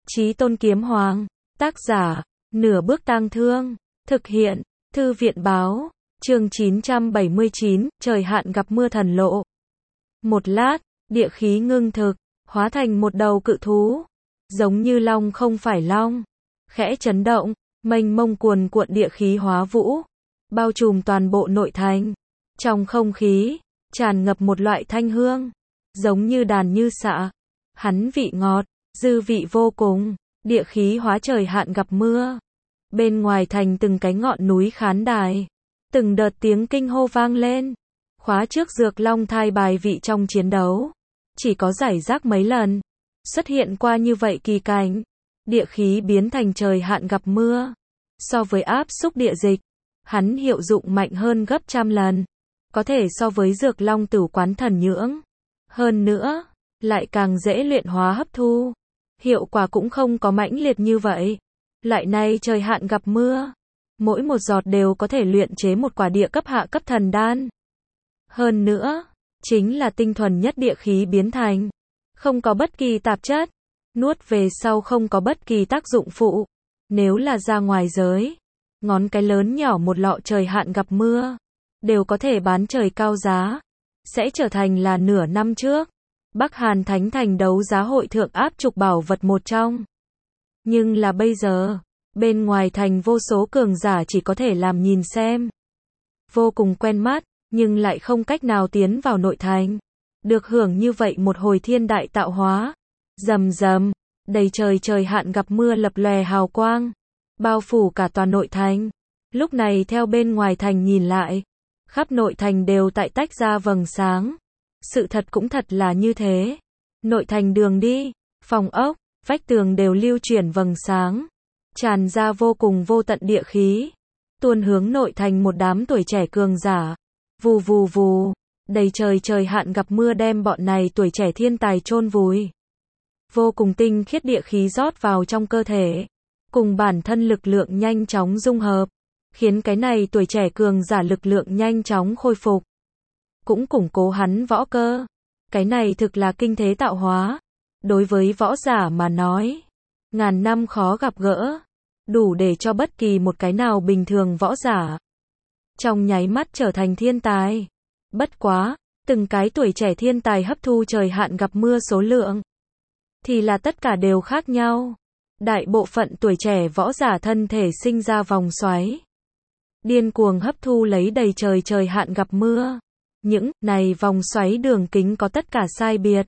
Chí Tôn Kiếm Hoàng. Tác giả, Nửa Bước Tang Thương. Thực hiện, Thư viện Báo. Chương 979, trời hạn gặp mưa thần lộ. Một lát, địa khí ngưng thực, hóa thành một đầu cự thú. Giống như long không phải long. Khẽ chấn động, mênh mông cuồn cuộn địa khí hóa vũ. Bao trùm toàn bộ nội thành. Trong không khí, tràn ngập một loại thanh hương. Giống như đàn như xạ. Hắn vị ngọt, dư vị vô cùng. Địa khí hóa trời hạn gặp mưa. Bên ngoài thành từng cái ngọn núi khán đài. Từng đợt tiếng kinh hô vang lên. Khóa trước dược long thai bài vị trong chiến đấu. Chỉ có rải rác mấy lần. Xuất hiện qua như vậy kỳ cảnh. Địa khí biến thành trời hạn gặp mưa. So với áp xúc địa dịch, hắn hiệu dụng mạnh hơn gấp trăm lần. Có thể so với dược long tửu quán thần nhưỡng. Hơn nữa, lại càng dễ luyện hóa hấp thu. Hiệu quả cũng không có mãnh liệt như vậy. Loại này trời hạn gặp mưa. Mỗi một giọt đều có thể luyện chế một quả địa cấp hạ cấp thần đan. Hơn nữa, chính là tinh thuần nhất địa khí biến thành. Không có bất kỳ tạp chất. Nuốt về sau không có bất kỳ tác dụng phụ. Nếu là ra ngoài giới, ngón cái lớn nhỏ một lọ trời hạn gặp mưa, đều có thể bán trời cao giá. Sẽ trở thành là nửa năm trước Bắc Hàn Thánh Thành đấu giá hội thượng áp trục bảo vật một trong. Nhưng là bây giờ, bên ngoài thành vô số cường giả chỉ có thể làm nhìn xem. Vô cùng quen mắt, nhưng lại không cách nào tiến vào nội thành. Được hưởng như vậy một hồi thiên đại tạo hóa. Rầm rầm, đầy trời trời hạn gặp mưa lập lòe hào quang. Bao phủ cả tòa nội thành. Lúc này theo bên ngoài thành nhìn lại. Khắp nội thành đều tại tách ra vầng sáng. Sự thật cũng thật là như thế. Nội thành đường đi, phòng ốc, vách tường đều lưu chuyển vầng sáng. Tràn ra vô cùng vô tận địa khí. Tuôn hướng nội thành một đám tuổi trẻ cường giả. Vù vù vù, đầy trời trời hạn gặp mưa đem bọn này tuổi trẻ thiên tài chôn vùi. Vô cùng tinh khiết địa khí rót vào trong cơ thể. Cùng bản thân lực lượng nhanh chóng dung hợp. Khiến cái này tuổi trẻ cường giả lực lượng nhanh chóng khôi phục. Cũng củng cố hắn võ cơ. Cái này thực là kinh thế tạo hóa. Đối với võ giả mà nói, ngàn năm khó gặp gỡ. Đủ để cho bất kỳ một cái nào bình thường võ giả trong nháy mắt trở thành thiên tài. Bất quá, từng cái tuổi trẻ thiên tài hấp thu trời hạn gặp mưa số lượng thì là tất cả đều khác nhau. Đại bộ phận tuổi trẻ võ giả thân thể sinh ra vòng xoáy. Điên cuồng hấp thu lấy đầy trời trời hạn gặp mưa. Những này vòng xoáy đường kính có tất cả sai biệt.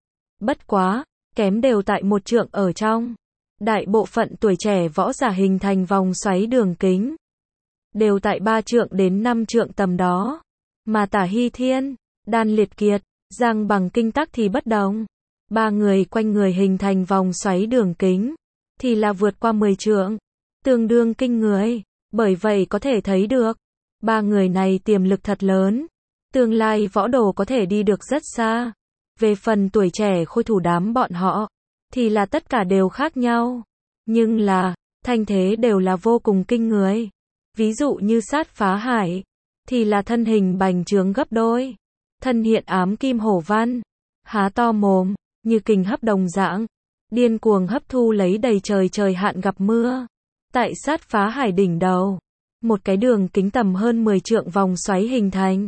Bất quá, kém đều tại một trượng ở trong. Đại bộ phận tuổi trẻ võ giả hình thành vòng xoáy đường kính đều tại 3 trượng đến 5 trượng tầm đó. Mà Tả Hy Thiên, Đan Liệt Kiệt, Giang Bằng Kinh Tắc thì bất đồng. Ba người quanh người hình thành vòng xoáy đường kính thì là vượt qua 10 trượng, tương đương kinh người. Bởi vậy có thể thấy được, ba người này tiềm lực thật lớn. Tương lai võ đồ có thể đi được rất xa. Về phần tuổi trẻ khôi thủ đám bọn họ, thì là tất cả đều khác nhau. Nhưng là, thanh thế đều là vô cùng kinh người. Ví dụ như Sát Phá Hải, thì là thân hình bành trướng gấp đôi. Thân hiện ám kim hổ văn, há to mồm, như kình hấp đồng dạng. Điên cuồng hấp thu lấy đầy trời trời hạn gặp mưa. Tại Sát Phá Hải đỉnh đầu, một cái đường kính tầm hơn 10 trượng vòng xoáy hình thành.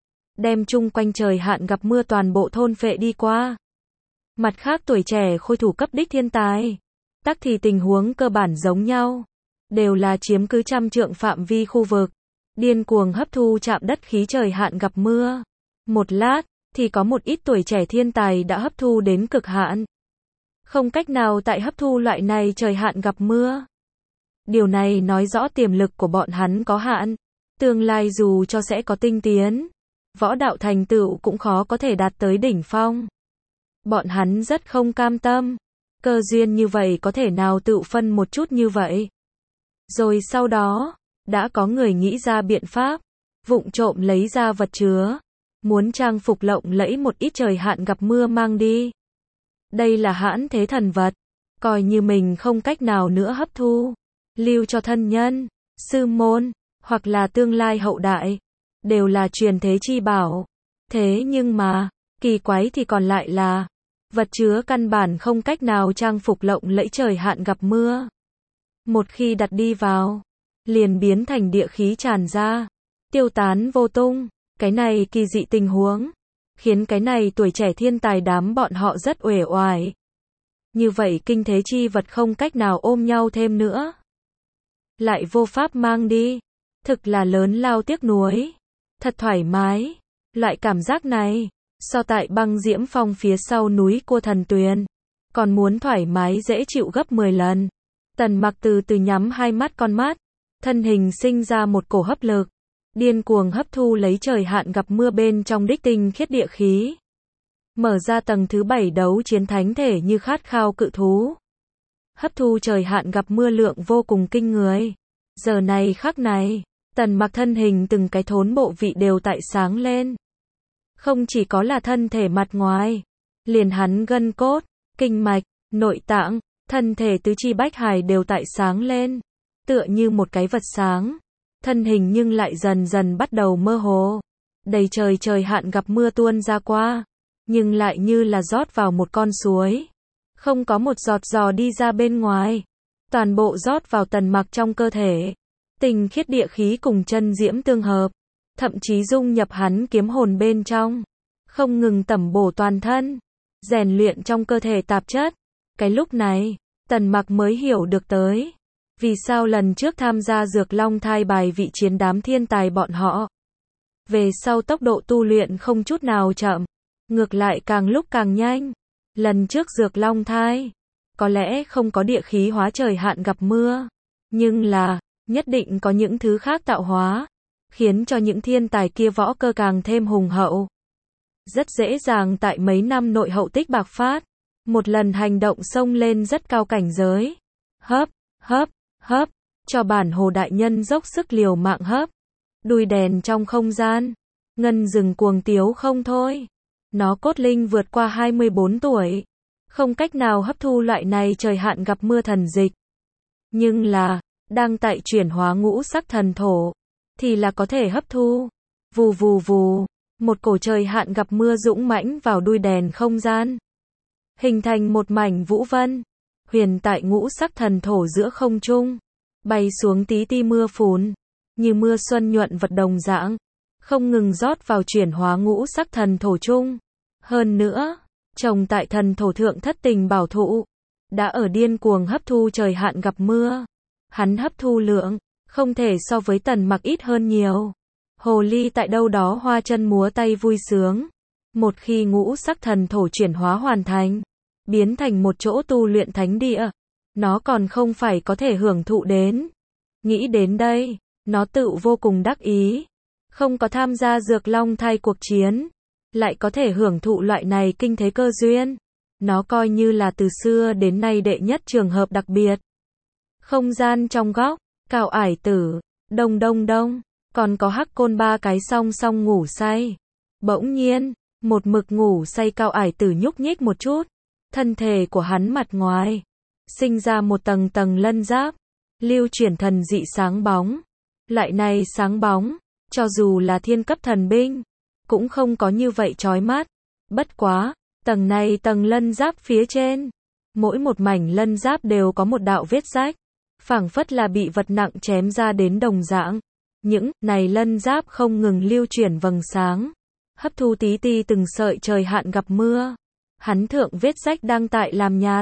Đem chung quanh trời hạn gặp mưa toàn bộ thôn phệ đi qua. Mặt khác tuổi trẻ khôi thủ cấp đích thiên tài, tắc thì tình huống cơ bản giống nhau. Đều là chiếm cứ trăm trượng phạm vi khu vực. Điên cuồng hấp thu chạm đất khí trời hạn gặp mưa. Một lát, thì có một ít tuổi trẻ thiên tài đã hấp thu đến cực hạn. Không cách nào tại hấp thu loại này trời hạn gặp mưa. Điều này nói rõ tiềm lực của bọn hắn có hạn. Tương lai dù cho sẽ có tinh tiến, võ đạo thành tựu cũng khó có thể đạt tới đỉnh phong. Bọn hắn rất không cam tâm. Cơ duyên như vậy có thể nào tự phân một chút như vậy. Rồi sau đó, đã có người nghĩ ra biện pháp, vụng trộm lấy ra vật chứa. Muốn trang phục lộng lẫy một ít trời hạn gặp mưa mang đi. Đây là hãn thế thần vật. Coi như mình không cách nào nữa hấp thu. Lưu cho thân nhân, sư môn, hoặc là tương lai hậu đại. Đều là truyền thế chi bảo. Thế nhưng mà, kỳ quái thì còn lại là, vật chứa căn bản không cách nào trang phục lộng lẫy trời hạn gặp mưa. Một khi đặt đi vào, liền biến thành địa khí tràn ra, tiêu tán vô tung. Cái này kỳ dị tình huống, khiến cái này tuổi trẻ thiên tài đám bọn họ rất uể oải. Như vậy kinh thế chi vật không cách nào ôm nhau thêm nữa, lại vô pháp mang đi, thực là lớn lao tiếc nuối. Thật thoải mái, loại cảm giác này, so tại băng diễm phong phía sau núi Cua Thần Tuyền, còn muốn thoải mái dễ chịu gấp 10 lần. Tần Mặc từ từ nhắm hai mắt con mắt, thân hình sinh ra một cổ hấp lực, điên cuồng hấp thu lấy trời hạn gặp mưa bên trong đích tinh khiết địa khí. Mở ra tầng thứ 7 đấu chiến thánh thể như khát khao cự thú. Hấp thu trời hạn gặp mưa lượng vô cùng kinh người. Giờ này khắc này, Tần Mặc thân hình từng cái thốn bộ vị đều tại sáng lên. Không chỉ có là thân thể mặt ngoài, liền hắn gân cốt, kinh mạch, nội tạng, thân thể tứ chi bách hài đều tại sáng lên. Tựa như một cái vật sáng. Thân hình nhưng lại dần dần bắt đầu mơ hồ. Đầy trời trời hạn gặp mưa tuôn ra qua, nhưng lại như là rót vào một con suối. Không có một giọt giò đi ra bên ngoài. Toàn bộ rót vào Tần Mặc trong cơ thể. Tinh khiết địa khí cùng chân diễm tương hợp. Thậm chí dung nhập hắn kiếm hồn bên trong. Không ngừng tẩm bổ toàn thân. Rèn luyện trong cơ thể tạp chất. Cái lúc này, Tần Mặc mới hiểu được tới. Vì sao lần trước tham gia Dược Long thai bài vị chiến đám thiên tài bọn họ. Về sau tốc độ tu luyện không chút nào chậm. Ngược lại càng lúc càng nhanh. Lần trước Dược Long thai, có lẽ không có địa khí hóa trời hạn gặp mưa. Nhưng là, nhất định có những thứ khác tạo hóa. Khiến cho những thiên tài kia võ cơ càng thêm hùng hậu. Rất dễ dàng tại mấy năm nội hậu tích bạc phát. Một lần hành động xông lên rất cao cảnh giới. Hấp, hấp, hấp, cho bản hồ đại nhân dốc sức liều mạng hấp. Đuôi đèn trong không gian. Ngân rừng cuồng tiếu không thôi. Nó cốt linh vượt qua 24 tuổi. Không cách nào hấp thu loại này trời hạn gặp mưa thần dịch. Nhưng là, đang tại chuyển hóa ngũ sắc thần thổ. Thì là có thể hấp thu. Vù vù vù. Một cổ trời hạn gặp mưa dũng mãnh vào đuôi đèn không gian. Hình thành một mảnh vũ vân. Huyền tại ngũ sắc thần thổ giữa không trung. Bay xuống tí ti mưa phùn. Như mưa xuân nhuận vật đồng dạng. Không ngừng rót vào chuyển hóa ngũ sắc thần thổ chung. Hơn nữa, trồng tại thần thổ thượng thất tình bảo thụ. Đã ở điên cuồng hấp thu trời hạn gặp mưa. Hắn hấp thu lượng, không thể so với Tần Mặc ít hơn nhiều. Hồ ly tại đâu đó hoa chân múa tay vui sướng. Một khi ngũ sắc thần thổ chuyển hóa hoàn thành, biến thành một chỗ tu luyện thánh địa, nó còn không phải có thể hưởng thụ đến. Nghĩ đến đây, nó tự vô cùng đắc ý. Không có tham gia Dược Long thai cuộc chiến, lại có thể hưởng thụ loại này kinh thế cơ duyên. Nó coi như là từ xưa đến nay đệ nhất trường hợp đặc biệt. Không gian trong góc, Cao Ải Tử, đông đông đông, còn có Hắc Côn ba cái song song ngủ say. Bỗng nhiên, một mực ngủ say Cao Ải Tử nhúc nhích một chút. Thân thể của hắn mặt ngoài, sinh ra một tầng tầng lân giáp, lưu chuyển thần dị sáng bóng. Loại này sáng bóng, cho dù là thiên cấp thần binh, cũng không có như vậy chói mắt. Bất quá, tầng này tầng lân giáp phía trên, mỗi một mảnh lân giáp đều có một đạo vết rách, phảng phất là bị vật nặng chém ra đến đồng dạng. Những này lân giáp không ngừng lưu chuyển vầng sáng, hấp thu tí ti từng sợi trời hạn gặp mưa. Hắn thượng vết rách đang tại làm nhạt.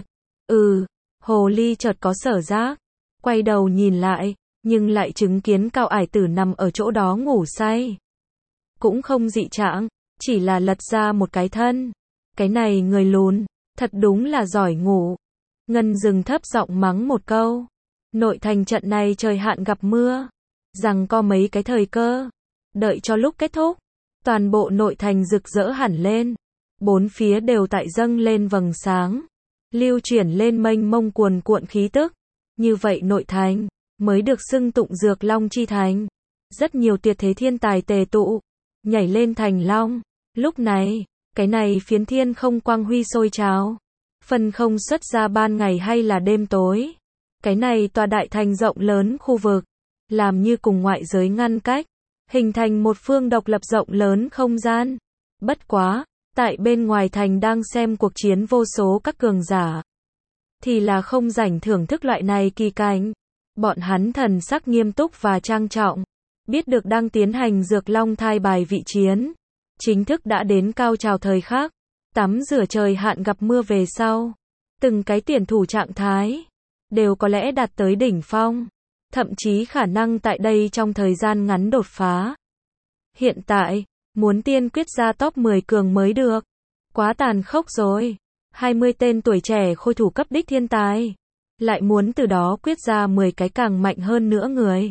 Hồ ly chợt có sở giác, quay đầu nhìn lại, nhưng lại chứng kiến Cao Ải Tử nằm ở chỗ đó ngủ say. Cũng không dị trạng, chỉ là lật ra một cái thân. Cái này người lùn, thật đúng là giỏi ngủ. Ngân Dừng thấp giọng mắng một câu. Nội thành trận này trời hạn gặp mưa, rằng có mấy cái thời cơ. Đợi cho lúc kết thúc, toàn bộ nội thành rực rỡ hẳn lên. Bốn phía đều tại dâng lên vầng sáng, lưu chuyển lên mênh mông cuồn cuộn khí tức. Như vậy nội thành mới được xưng tụng Dược Long chi thành. Rất nhiều tuyệt thế thiên tài tề tụ, nhảy lên thành long. Lúc này, cái này phiến thiên không quang huy sôi trào, phân không xuất ra ban ngày hay là đêm tối. Cái này tòa đại thành rộng lớn khu vực, làm như cùng ngoại giới ngăn cách, hình thành một phương độc lập rộng lớn không gian. Bất quá, Tại bên ngoài thành đang xem cuộc chiến vô số các cường giả. Thì là không rảnh thưởng thức loại này kỳ cảnh. Bọn hắn thần sắc nghiêm túc và trang trọng. Biết được đang tiến hành Dược Long thai bài vị chiến. Chính thức đã đến cao trào thời khắc. Tắm rửa trời hạn gặp mưa về sau. Từng cái tuyển thủ trạng thái. Đều có lẽ đạt tới đỉnh phong. Thậm chí khả năng tại đây trong thời gian ngắn đột phá. Hiện tại, muốn tiên quyết ra top 10 cường mới được. Quá tàn khốc rồi. 20 tên tuổi trẻ khôi thủ cấp đích thiên tài. Lại muốn từ đó quyết ra 10 cái càng mạnh hơn nữa người.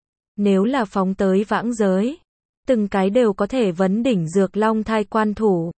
Nếu là phóng tới vãng giới, từng cái đều có thể vấn đỉnh Dược Long thai quan thủ.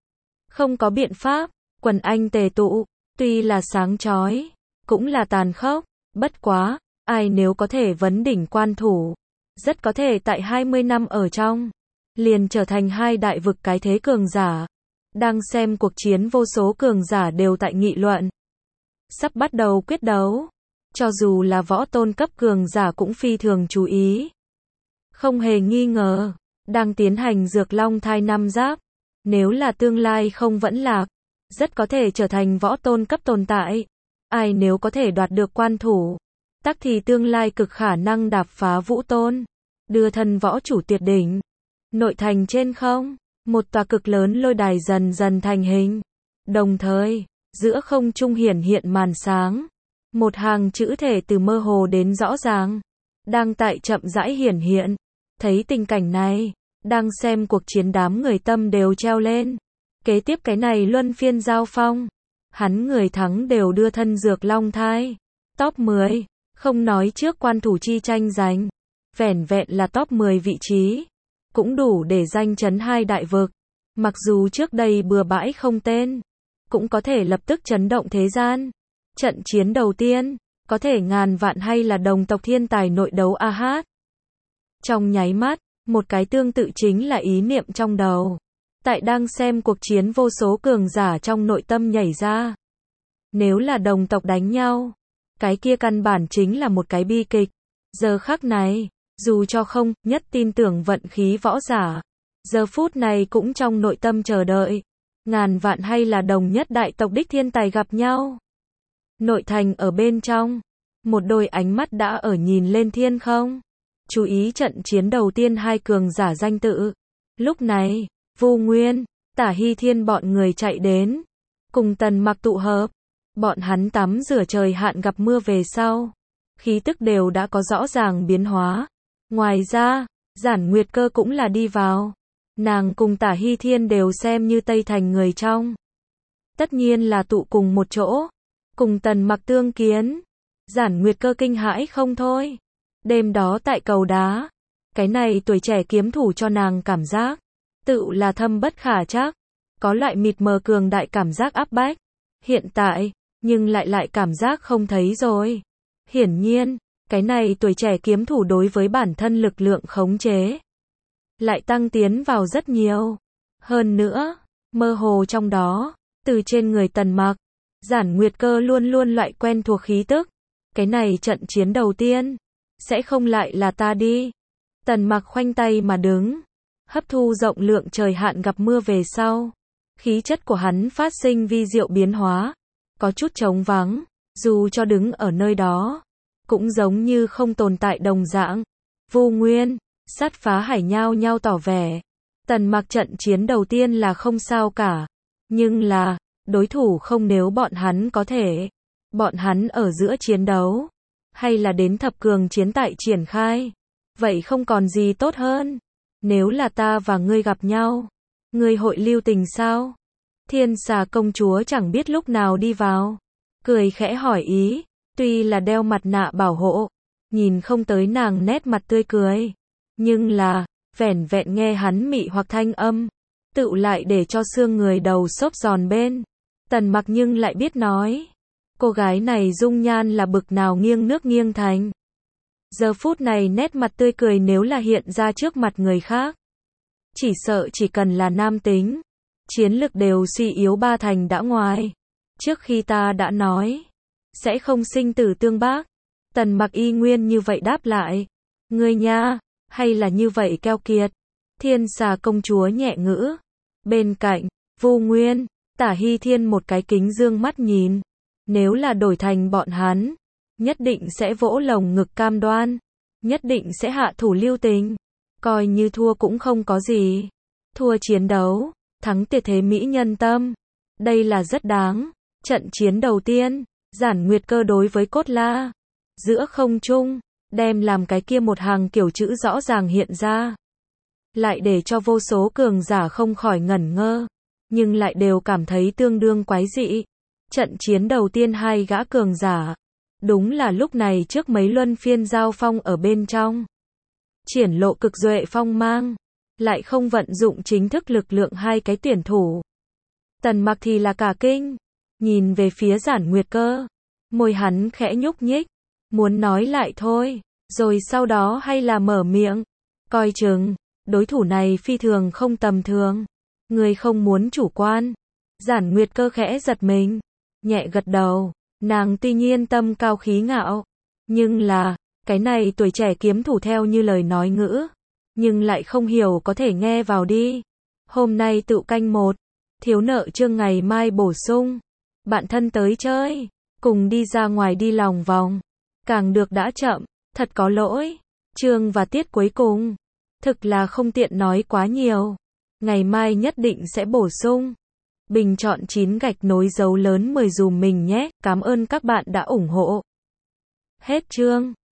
Không có biện pháp, quần anh tề tụ, tuy là sáng chói, cũng là tàn khốc, bất quá, ai nếu có thể vấn đỉnh quan thủ, rất có thể tại 20 năm ở trong, liền trở thành hai đại vực cái thế cường giả. Đang xem cuộc chiến vô số cường giả đều tại nghị luận. Sắp bắt đầu quyết đấu. Cho dù là võ tôn cấp cường giả cũng phi thường chú ý. Không hề nghi ngờ, đang tiến hành Dược Long thai năm giáp. Nếu là tương lai không vẫn lạc, rất có thể trở thành võ tôn cấp tồn tại. Ai nếu có thể đoạt được quan thủ, tắc thì tương lai cực khả năng đạp phá vũ tôn, đưa thân võ chủ tuyệt đỉnh. Nội thành trên không, một tòa cực lớn lôi đài dần dần thành hình. Đồng thời, giữa không trung hiển hiện màn sáng. Một hàng chữ thể từ mơ hồ đến rõ ràng. Đang tại chậm rãi hiển hiện. Thấy tình cảnh này, đang xem cuộc chiến đám người tâm đều treo lên. Kế tiếp cái này luân phiên giao phong. Hắn người thắng đều đưa thân Dược Long thai. Top 10, không nói trước quan thủ chi tranh giành. Vẻn vẹn là top 10 vị trí. Cũng đủ để danh chấn hai đại vực. Mặc dù trước đây bừa bãi không tên, cũng có thể lập tức chấn động thế gian. Trận chiến đầu tiên, có thể ngàn vạn hay là đồng tộc thiên tài nội đấu AH. Trong nháy mắt, một cái tương tự chính là ý niệm trong đầu. Tại đang xem cuộc chiến vô số cường giả trong nội tâm nhảy ra. Nếu là đồng tộc đánh nhau, cái kia căn bản chính là một cái bi kịch. Giờ khắc này, dù cho không nhất tin tưởng vận khí võ giả, giờ phút này cũng trong nội tâm chờ đợi. Ngàn vạn hay là đồng nhất đại tộc đích thiên tài gặp nhau. Nội thành ở bên trong, một đôi ánh mắt đã ở nhìn lên thiên không. Chú ý trận chiến đầu tiên hai cường giả danh tự. Lúc này, Vu Nguyên, Tả Hy Thiên bọn người chạy đến, cùng Tần Mặc tụ hợp. Bọn hắn tắm rửa trời hạn gặp mưa về sau, khí tức đều đã có rõ ràng biến hóa. Ngoài ra, Giản Nguyệt Cơ cũng là đi vào. Nàng cùng Tả Hy Thiên đều xem như Tây Thành người trong. Tất nhiên là tụ cùng một chỗ, cùng Tần Mặc tương kiến. Giản Nguyệt Cơ kinh hãi không thôi. Đêm đó tại cầu đá, cái này tuổi trẻ kiếm thủ cho nàng cảm giác, tự là thâm bất khả trắc, có loại mịt mờ cường đại cảm giác áp bách. Hiện tại, nhưng lại cảm giác không thấy rồi. Hiển nhiên, cái này tuổi trẻ kiếm thủ đối với bản thân lực lượng khống chế lại tăng tiến vào rất nhiều. Hơn nữa, mơ hồ trong đó, từ trên người Tần Mặc, Giản Nguyệt Cơ luôn luôn loại quen thuộc khí tức. Cái này trận chiến đầu tiên, sẽ không lại là ta đi. Tần Mặc khoanh tay mà đứng, hấp thu rộng lượng trời hạn gặp mưa về sau. Khí chất của hắn phát sinh vi diệu biến hóa, có chút trống vắng, dù cho đứng ở nơi đó, cũng giống như không tồn tại đồng dạng. Vu Nguyên, Sát Phá Hải nhao nhao tỏ vẻ, Tần Mặc trận chiến đầu tiên là không sao cả, nhưng là, đối thủ không nếu bọn hắn có thể. Bọn hắn ở giữa chiến đấu, hay là đến thập cường chiến tại triển khai, vậy không còn gì tốt hơn. Nếu là ta và ngươi gặp nhau, ngươi hội lưu tình sao? Thiên Xà công chúa chẳng biết lúc nào đi vào, cười khẽ hỏi ý, tuy là đeo mặt nạ bảo hộ, nhìn không tới nàng nét mặt tươi cười, nhưng là, vẻn vẹn nghe hắn mị hoặc thanh âm, tự lại để cho xương người đầu xốp giòn bên. Tần Mặc nhưng lại biết nói, cô gái này dung nhan là bực nào nghiêng nước nghiêng thành. Giờ phút này nét mặt tươi cười nếu là hiện ra trước mặt người khác, chỉ sợ chỉ cần là nam tính, chiến lực đều suy yếu ba thành đã ngoài. Trước khi ta đã nói, sẽ không sinh tử tương bác. Tần Mặc y nguyên như vậy đáp lại, ngươi nha, hay là như vậy keo kiệt. Thiên Xà công chúa nhẹ ngữ. Bên cạnh, Vu Nguyên, Tả Hy Thiên một cái kính dương mắt nhìn. Nếu là đổi thành bọn hắn, nhất định sẽ vỗ lồng ngực cam đoan, nhất định sẽ hạ thủ lưu tình. Coi như thua cũng không có gì. Thua chiến đấu, thắng tuyệt thế mỹ nhân tâm. Đây là rất đáng. Trận chiến đầu tiên, Giản Nguyệt Cơ đối với Cốt La. Giữa không trung, đem làm cái kia một hàng kiểu chữ rõ ràng hiện ra. Lại để cho vô số cường giả không khỏi ngẩn ngơ. Nhưng lại đều cảm thấy tương đương quái dị. Trận chiến đầu tiên hai gã cường giả. Đúng là lúc này trước mấy luân phiên giao phong ở bên trong. Triển lộ cực duệ phong mang. Lại không vận dụng chính thức lực lượng hai cái tuyển thủ. Tần Mặc thì là cả kinh. Nhìn về phía Giản Nguyệt Cơ. Môi hắn khẽ nhúc nhích. Muốn nói lại thôi. Rồi sau đó hay là mở miệng. Coi chừng. Đối thủ này phi thường không tầm thường. Người không muốn chủ quan. Giản Nguyệt Cơ khẽ giật mình. Nhẹ gật đầu. Nàng tuy nhiên tâm cao khí ngạo. Nhưng là, cái này tuổi trẻ kiếm thủ theo như lời nói ngữ. Nhưng lại không hiểu có thể nghe vào đi. Hôm nay tự canh 1. Thiếu nợ chương ngày mai bổ sung. Bạn thân tới chơi. Cùng đi ra ngoài đi lòng vòng. Càng được đã chậm. Thật có lỗi. Chương và tiết cuối cùng. Thực là không tiện nói quá nhiều. Ngày mai nhất định sẽ bổ sung. Bình chọn 9 gạch nối dấu lớn 10 dùm mình nhé. Cảm ơn các bạn đã ủng hộ. Hết chương.